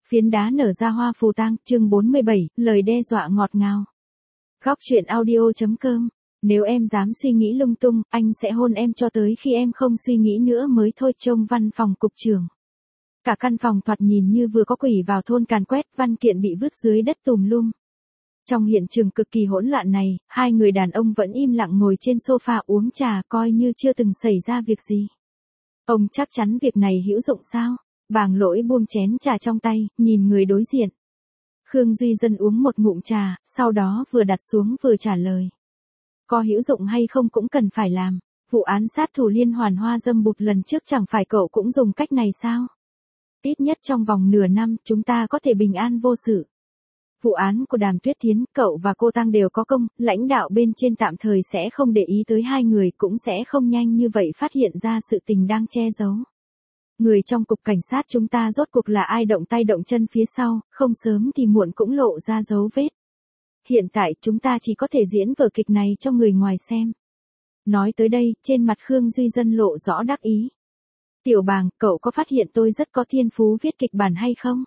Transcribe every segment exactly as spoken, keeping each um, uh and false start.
Phiến đá nở ra hoa phù tang, chương bốn mươi bảy, lời đe dọa ngọt ngào. Góc truyện audio.com. Nếu em dám suy nghĩ lung tung, anh sẽ hôn em cho tới khi em không suy nghĩ nữa mới thôi. Trông văn phòng cục trưởng. Cả căn phòng thoạt nhìn như vừa có quỷ vào thôn càn quét, văn kiện bị vứt dưới đất tùm lum. Trong hiện trường cực kỳ hỗn loạn này, hai người đàn ông vẫn im lặng ngồi trên sofa uống trà, coi như chưa từng xảy ra việc gì. Ông chắc chắn việc này hữu dụng sao? Bàng Lỗi buông chén trà trong tay, nhìn người đối diện. Khương Duy Dân uống một ngụm trà, sau đó vừa đặt xuống vừa trả lời. Có hữu dụng hay không cũng cần phải làm. Vụ án sát thủ liên hoàn hoa dâm bụt lần trước chẳng phải cậu cũng dùng cách này sao? Ít nhất trong vòng nửa năm chúng ta có thể bình an vô sự. Vụ án của Đàm Tuyết Thiến, cậu và cô Tăng đều có công, lãnh đạo bên trên tạm thời sẽ không để ý tới hai người, cũng sẽ không nhanh như vậy phát hiện ra sự tình đang che giấu. Người trong cục cảnh sát chúng ta rốt cuộc là ai động tay động chân phía sau, không sớm thì muộn cũng lộ ra dấu vết. Hiện tại chúng ta chỉ có thể diễn vở kịch này cho người ngoài xem. Nói tới đây, trên mặt Khương Duy Dân lộ rõ đắc ý. Tiểu Bàng, cậu có phát hiện tôi rất có thiên phú viết kịch bản hay không?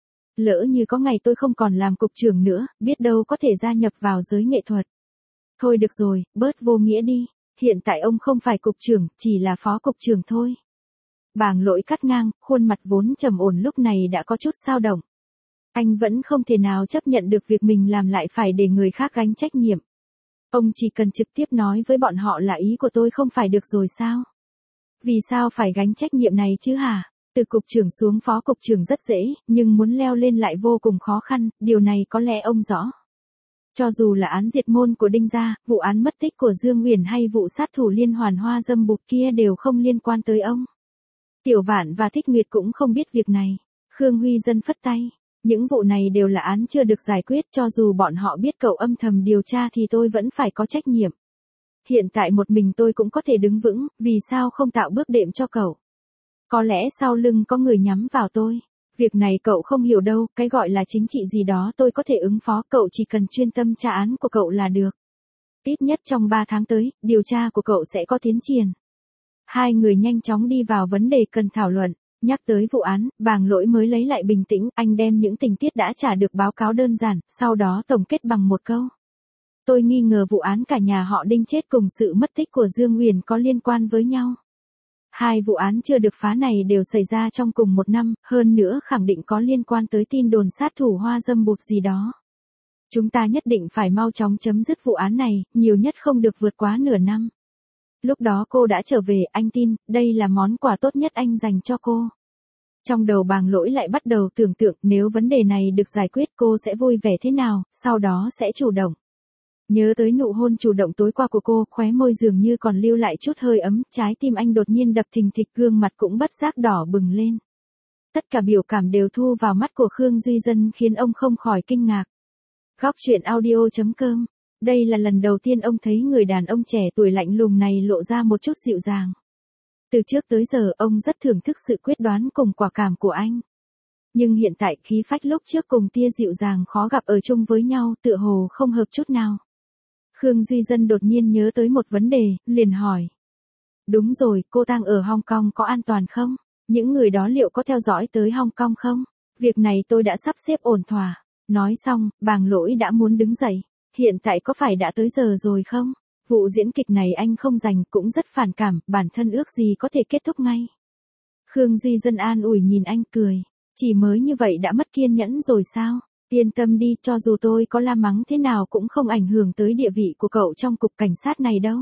Lỡ như có ngày tôi không còn làm cục trưởng nữa, biết đâu có thể gia nhập vào giới nghệ thuật. Thôi được rồi, bớt vô nghĩa đi, hiện tại ông không phải cục trưởng, chỉ là phó cục trưởng thôi. Bàng Lỗi cắt ngang, khuôn mặt vốn trầm ổn lúc này đã có chút xao động. Anh vẫn không thể nào chấp nhận được việc mình làm lại phải để người khác gánh trách nhiệm. Ông chỉ cần trực tiếp nói với bọn họ là ý của tôi không phải được rồi sao? Vì sao phải gánh trách nhiệm này chứ hả? Từ cục trưởng xuống phó cục trưởng rất dễ, nhưng muốn leo lên lại vô cùng khó khăn, điều này có lẽ ông rõ. Cho dù là án diệt môn của Đinh gia, vụ án mất tích của Dương Uyển hay vụ sát thủ liên hoàn hoa dâm bụt kia đều không liên quan tới ông. Tiểu Vạn và Thích Nguyệt cũng không biết việc này. Khương Huy Dân phất tay. Những vụ này đều là án chưa được giải quyết, cho dù bọn họ biết cậu âm thầm điều tra thì tôi vẫn phải có trách nhiệm. Hiện tại một mình tôi cũng có thể đứng vững, vì sao không tạo bước đệm cho cậu? Có lẽ sau lưng có người nhắm vào tôi. Việc này cậu không hiểu đâu, cái gọi là chính trị gì đó tôi có thể ứng phó, cậu chỉ cần chuyên tâm tra án của cậu là được. Ít nhất trong ba tháng tới, điều tra của cậu sẽ có tiến triển. Hai người nhanh chóng đi vào vấn đề cần thảo luận. Nhắc tới vụ án, Bàng Lỗi mới lấy lại bình tĩnh, anh đem những tình tiết đã trả được báo cáo đơn giản, sau đó tổng kết bằng một câu. Tôi nghi ngờ vụ án cả nhà họ Đinh chết cùng sự mất tích của Dương Uyển có liên quan với nhau. Hai vụ án chưa được phá này đều xảy ra trong cùng một năm, hơn nữa khẳng định có liên quan tới tin đồn sát thủ hoa dâm bụt gì đó. Chúng ta nhất định phải mau chóng chấm dứt vụ án này, nhiều nhất không được vượt quá nửa năm. Lúc đó cô đã trở về, anh tin, đây là món quà tốt nhất anh dành cho cô. Trong đầu Bàng Lỗi lại bắt đầu tưởng tượng nếu vấn đề này được giải quyết cô sẽ vui vẻ thế nào, sau đó sẽ chủ động. Nhớ tới nụ hôn chủ động tối qua của cô, khóe môi dường như còn lưu lại chút hơi ấm, trái tim anh đột nhiên đập thình thịch, gương mặt cũng bất giác đỏ bừng lên. Tất cả biểu cảm đều thu vào mắt của Khương Duy Dân khiến ông không khỏi kinh ngạc. Góc truyện audio.com. Đây là lần đầu tiên ông thấy người đàn ông trẻ tuổi lạnh lùng này lộ ra một chút dịu dàng. Từ trước tới giờ ông rất thưởng thức sự quyết đoán cùng quả cảm của anh. Nhưng hiện tại khí phách lúc trước cùng tia dịu dàng khó gặp ở chung với nhau tựa hồ không hợp chút nào. Khương Duy Dân đột nhiên nhớ tới một vấn đề, liền hỏi. Đúng rồi, cô Tăng ở Hong Kong có an toàn không? Những người đó liệu có theo dõi tới Hong Kong không? Việc này tôi đã sắp xếp ổn thỏa. Nói xong, Bàng Lỗi đã muốn đứng dậy. Hiện tại có phải đã tới giờ rồi không? Vụ diễn kịch này anh không dành, cũng rất phản cảm, bản thân ước gì có thể kết thúc ngay. Khương Duy Dân an ủi nhìn anh cười. Chỉ mới như vậy đã mất kiên nhẫn rồi sao? Yên tâm đi, cho dù tôi có la mắng thế nào cũng không ảnh hưởng tới địa vị của cậu trong cục cảnh sát này đâu.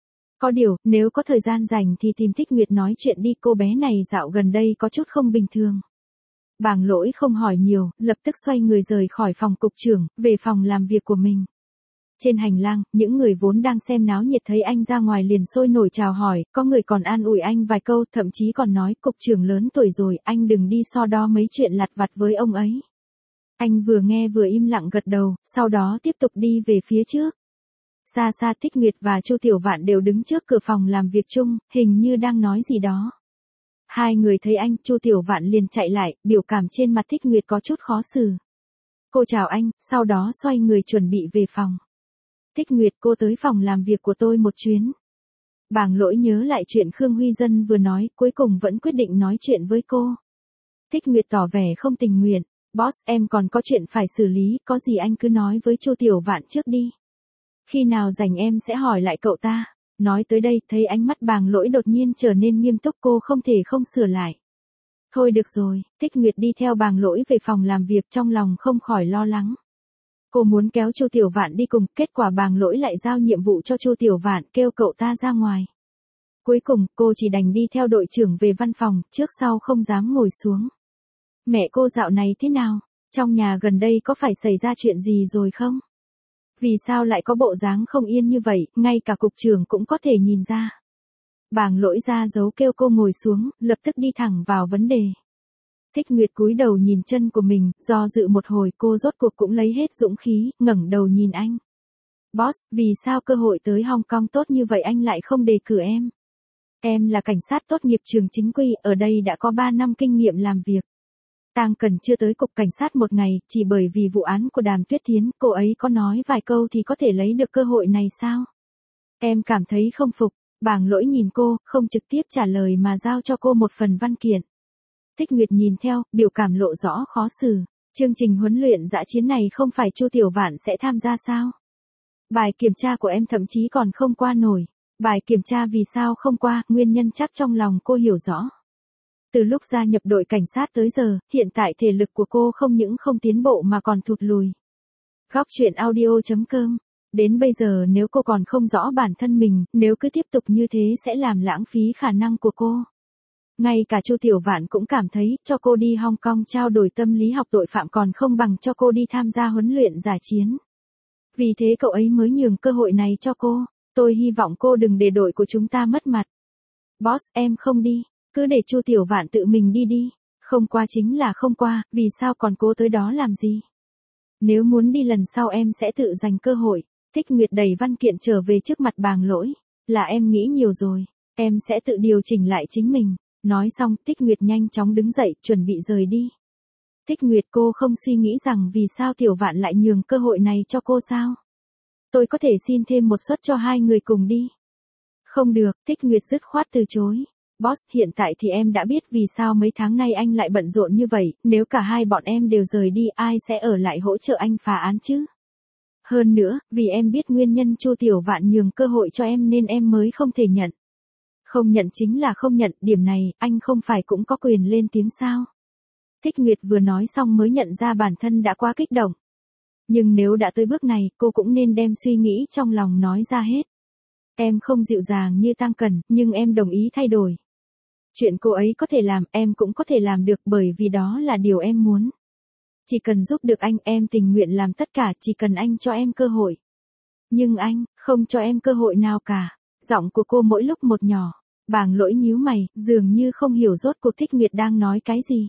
Có điều, nếu có thời gian rảnh thì tìm Thích Nguyệt nói chuyện đi, cô bé này dạo gần đây có chút không bình thường. Bàng Lỗi không hỏi nhiều, lập tức xoay người rời khỏi phòng cục trưởng, về phòng làm việc của mình. Trên hành lang, những người vốn đang xem náo nhiệt thấy anh ra ngoài liền sôi nổi chào hỏi, có người còn an ủi anh vài câu, thậm chí còn nói cục trưởng lớn tuổi rồi, anh đừng đi so đo mấy chuyện lặt vặt với ông ấy. Anh vừa nghe vừa im lặng gật đầu, sau đó tiếp tục đi về phía trước. Xa xa Thích Nguyệt và Chu Tiểu Vạn đều đứng trước cửa phòng làm việc chung, hình như đang nói gì đó. Hai người thấy anh, Chu Tiểu Vạn liền chạy lại, biểu cảm trên mặt Thích Nguyệt có chút khó xử. Cô chào anh, sau đó xoay người chuẩn bị về phòng. Thích Nguyệt, cô tới phòng làm việc của tôi một chuyến. Bàng Lỗi nhớ lại chuyện Khương Huy Dân vừa nói, cuối cùng vẫn quyết định nói chuyện với cô. Thích Nguyệt tỏ vẻ không tình nguyện. Boss, em còn có chuyện phải xử lý, có gì anh cứ nói với Chu Tiểu Vạn trước đi. Khi nào rảnh em sẽ hỏi lại cậu ta. Nói tới đây, thấy ánh mắt Bàng Lỗi đột nhiên trở nên nghiêm túc, cô không thể không sửa lại. Thôi được rồi, Thích Nguyệt đi theo Bàng Lỗi về phòng làm việc, trong lòng không khỏi lo lắng. Cô muốn kéo Chu Tiểu Vạn đi cùng, kết quả Bàng Lỗi lại giao nhiệm vụ cho Chu Tiểu Vạn, kêu cậu ta ra ngoài. Cuối cùng, cô chỉ đành đi theo đội trưởng về văn phòng, trước sau không dám ngồi xuống. Mẹ cô dạo này thế nào? Trong nhà gần đây có phải xảy ra chuyện gì rồi không? Vì sao lại có bộ dáng không yên như vậy, ngay cả cục trưởng cũng có thể nhìn ra. Bàng Lỗi ra dấu kêu cô ngồi xuống, lập tức đi thẳng vào vấn đề. Thích Nguyệt cúi đầu nhìn chân của mình, do dự một hồi cô rốt cuộc cũng lấy hết dũng khí, ngẩng đầu nhìn anh. Boss, vì sao cơ hội tới Hong Kong tốt như vậy anh lại không đề cử em? Em là cảnh sát tốt nghiệp trường chính quy, ở đây đã có ba năm kinh nghiệm làm việc. Tang Cần chưa tới cục cảnh sát một ngày, chỉ bởi vì vụ án của Đàm Tuyết Thiến, cô ấy có nói vài câu thì có thể lấy được cơ hội này sao? Em cảm thấy không phục. Bàng Lỗi nhìn cô, không trực tiếp trả lời mà giao cho cô một phần văn kiện. Thích Nguyệt nhìn theo, biểu cảm lộ rõ khó xử. Chương trình huấn luyện dã chiến này không phải Chu Tiểu Vạn sẽ tham gia sao? Bài kiểm tra của em thậm chí còn không qua nổi. Bài kiểm tra vì sao không qua, nguyên nhân chắc trong lòng cô hiểu rõ. Từ lúc gia nhập đội cảnh sát tới giờ, hiện tại thể lực của cô không những không tiến bộ mà còn thụt lùi. Góc truyện audio chấm com. Đến bây giờ nếu cô còn không rõ bản thân mình, nếu cứ tiếp tục như thế sẽ làm lãng phí khả năng của cô. Ngay cả Chu Tiểu Vạn cũng cảm thấy, cho cô đi Hong Kong trao đổi tâm lý học tội phạm còn không bằng cho cô đi tham gia huấn luyện dã chiến. Vì thế cậu ấy mới nhường cơ hội này cho cô. Tôi hy vọng cô đừng để đội của chúng ta mất mặt. Boss, em không đi. Cứ để Chu Tiểu Vạn tự mình đi đi. Không qua chính là không qua, vì sao còn cố tới đó làm gì? Nếu muốn đi lần sau em sẽ tự giành cơ hội. Thích Nguyệt đẩy văn kiện trở về trước mặt Bàng Lỗi. Là em nghĩ nhiều rồi. Em sẽ tự điều chỉnh lại chính mình. Nói xong, Thích Nguyệt nhanh chóng đứng dậy, chuẩn bị rời đi. Thích Nguyệt, cô không suy nghĩ rằng vì sao Tiểu Vạn lại nhường cơ hội này cho cô sao? Tôi có thể xin thêm một suất cho hai người cùng đi. Không được, Thích Nguyệt dứt khoát từ chối. Boss, hiện tại thì em đã biết vì sao mấy tháng nay anh lại bận rộn như vậy, nếu cả hai bọn em đều rời đi ai sẽ ở lại hỗ trợ anh phá án chứ? Hơn nữa, vì em biết nguyên nhân Chu Tiểu Vạn nhường cơ hội cho em nên em mới không thể nhận. Không nhận chính là không nhận, điểm này, anh không phải cũng có quyền lên tiếng sao? Thích Nguyệt vừa nói xong mới nhận ra bản thân đã quá kích động. Nhưng nếu đã tới bước này, cô cũng nên đem suy nghĩ trong lòng nói ra hết. Em không dịu dàng như Tang Cần, nhưng em đồng ý thay đổi. Chuyện cô ấy có thể làm, em cũng có thể làm được bởi vì đó là điều em muốn. Chỉ cần giúp được anh, em tình nguyện làm tất cả, chỉ cần anh cho em cơ hội. Nhưng anh, không cho em cơ hội nào cả. Giọng của cô mỗi lúc một nhỏ. Bàng Lỗi nhíu mày, dường như không hiểu rốt cuộc Thích Nguyệt đang nói cái gì.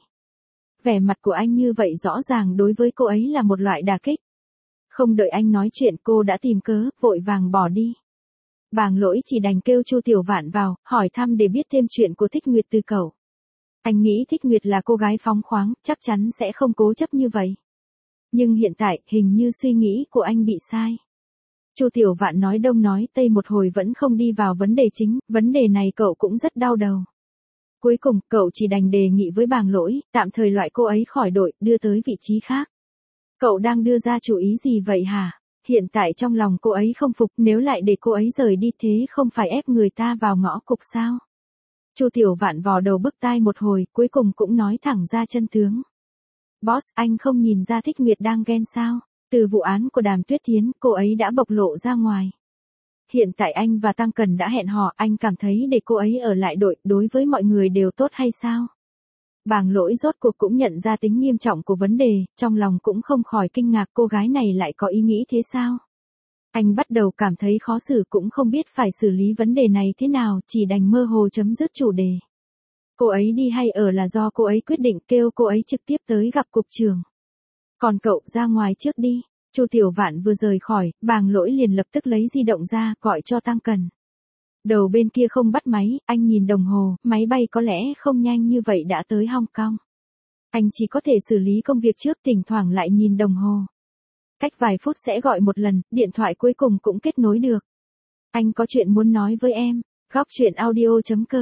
Vẻ mặt của anh như vậy rõ ràng đối với cô ấy là một loại đả kích. Không đợi anh nói chuyện cô đã tìm cớ, vội vàng bỏ đi. Bàng Lỗi chỉ đành kêu Chu Tiểu Vạn vào, hỏi thăm để biết thêm chuyện của Thích Nguyệt từ cậu. Anh nghĩ Thích Nguyệt là cô gái phóng khoáng, chắc chắn sẽ không cố chấp như vậy. Nhưng hiện tại, hình như suy nghĩ của anh bị sai. Chu Tiểu Vạn nói đông nói tây một hồi vẫn không đi vào vấn đề chính, vấn đề này cậu cũng rất đau đầu. Cuối cùng, cậu chỉ đành đề nghị với Bàng Lỗi, tạm thời loại cô ấy khỏi đội, đưa tới vị trí khác. Cậu đang đưa ra chủ ý gì vậy hả? Hiện tại trong lòng cô ấy không phục, nếu lại để cô ấy rời đi thế không phải ép người ta vào ngõ cụt sao? Chu Tiểu Vạn vò đầu bứt tai một hồi, cuối cùng cũng nói thẳng ra chân tướng. Boss, anh không nhìn ra Thích Nguyệt đang ghen sao? Từ vụ án của Đàm Tuyết Thiến, cô ấy đã bộc lộ ra ngoài. Hiện tại anh và Tang Cần đã hẹn hò, anh cảm thấy để cô ấy ở lại đội, đối với mọi người đều tốt hay sao? Bàng Lỗi rốt cuộc cũng nhận ra tính nghiêm trọng của vấn đề, trong lòng cũng không khỏi kinh ngạc cô gái này lại có ý nghĩ thế sao? Anh bắt đầu cảm thấy khó xử cũng không biết phải xử lý vấn đề này thế nào, chỉ đành mơ hồ chấm dứt chủ đề. Cô ấy đi hay ở là do cô ấy quyết định, kêu cô ấy trực tiếp tới gặp cục trưởng. Còn cậu ra ngoài trước đi. Chu Tiểu Vạn vừa rời khỏi, Bàng Lỗi liền lập tức lấy di động ra, gọi cho Tang Cần. Đầu bên kia không bắt máy, anh nhìn đồng hồ, máy bay có lẽ không nhanh như vậy đã tới Hong Kong. Anh chỉ có thể xử lý công việc trước, thỉnh thoảng lại nhìn đồng hồ. Cách vài phút sẽ gọi một lần, điện thoại cuối cùng cũng kết nối được. Anh có chuyện muốn nói với em. Góc truyện audio chấm com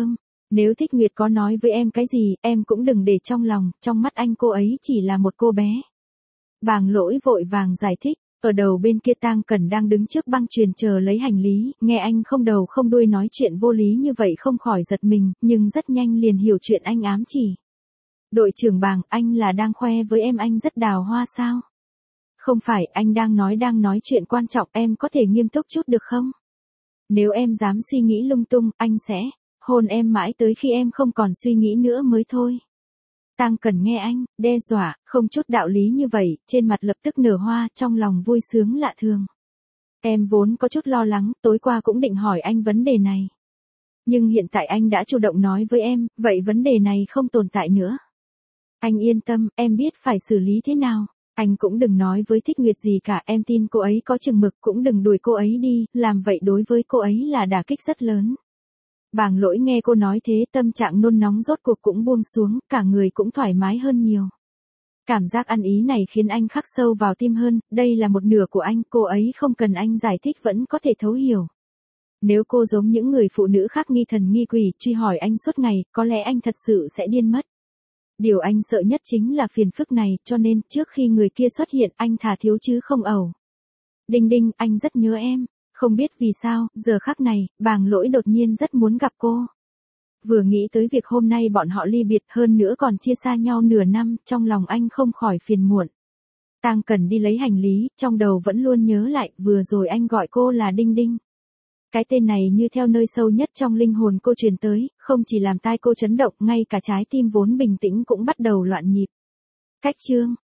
Nếu Thích Nguyệt có nói với em cái gì, em cũng đừng để trong lòng, trong mắt anh cô ấy chỉ là một cô bé. Bàng Lỗi vội vàng giải thích, ở đầu bên kia Tang Cẩn đang đứng trước băng chuyền chờ lấy hành lý, nghe anh không đầu không đuôi nói chuyện vô lý như vậy không khỏi giật mình, nhưng rất nhanh liền hiểu chuyện anh ám chỉ. Đội trưởng Bàng, anh là đang khoe với em anh rất đào hoa sao? Không phải, anh đang nói đang nói chuyện quan trọng, em có thể nghiêm túc chút được không? Nếu em dám suy nghĩ lung tung, anh sẽ hôn em mãi tới khi em không còn suy nghĩ nữa mới thôi. Tang Cẩn nghe anh đe dọa, không chút đạo lý như vậy, trên mặt lập tức nở hoa, trong lòng vui sướng lạ thường. Em vốn có chút lo lắng, tối qua cũng định hỏi anh vấn đề này. Nhưng hiện tại anh đã chủ động nói với em, vậy vấn đề này không tồn tại nữa. Anh yên tâm, em biết phải xử lý thế nào. Anh cũng đừng nói với Thích Nguyệt gì cả, em tin cô ấy có chừng mực, cũng đừng đuổi cô ấy đi, làm vậy đối với cô ấy là đả kích rất lớn. Bàng Lỗi nghe cô nói thế, tâm trạng nôn nóng rốt cuộc cũng buông xuống, cả người cũng thoải mái hơn nhiều. Cảm giác ăn ý này khiến anh khắc sâu vào tim hơn, đây là một nửa của anh, cô ấy không cần anh giải thích vẫn có thể thấu hiểu. Nếu cô giống những người phụ nữ khác nghi thần nghi quỷ, truy hỏi anh suốt ngày, có lẽ anh thật sự sẽ điên mất. Điều anh sợ nhất chính là phiền phức này, cho nên trước khi người kia xuất hiện anh thà thiếu chứ không ẩu. Đinh Đinh, anh rất nhớ em. Không biết vì sao, giờ khắc này, Bàng Lỗi đột nhiên rất muốn gặp cô. Vừa nghĩ tới việc hôm nay bọn họ ly biệt, hơn nữa còn chia xa nhau nửa năm, trong lòng anh không khỏi phiền muộn. Tang Cẩn đi lấy hành lý, trong đầu vẫn luôn nhớ lại, vừa rồi anh gọi cô là Đinh Đinh. Cái tên này như theo nơi sâu nhất trong linh hồn cô truyền tới, không chỉ làm tai cô chấn động, ngay cả trái tim vốn bình tĩnh cũng bắt đầu loạn nhịp. Cách chương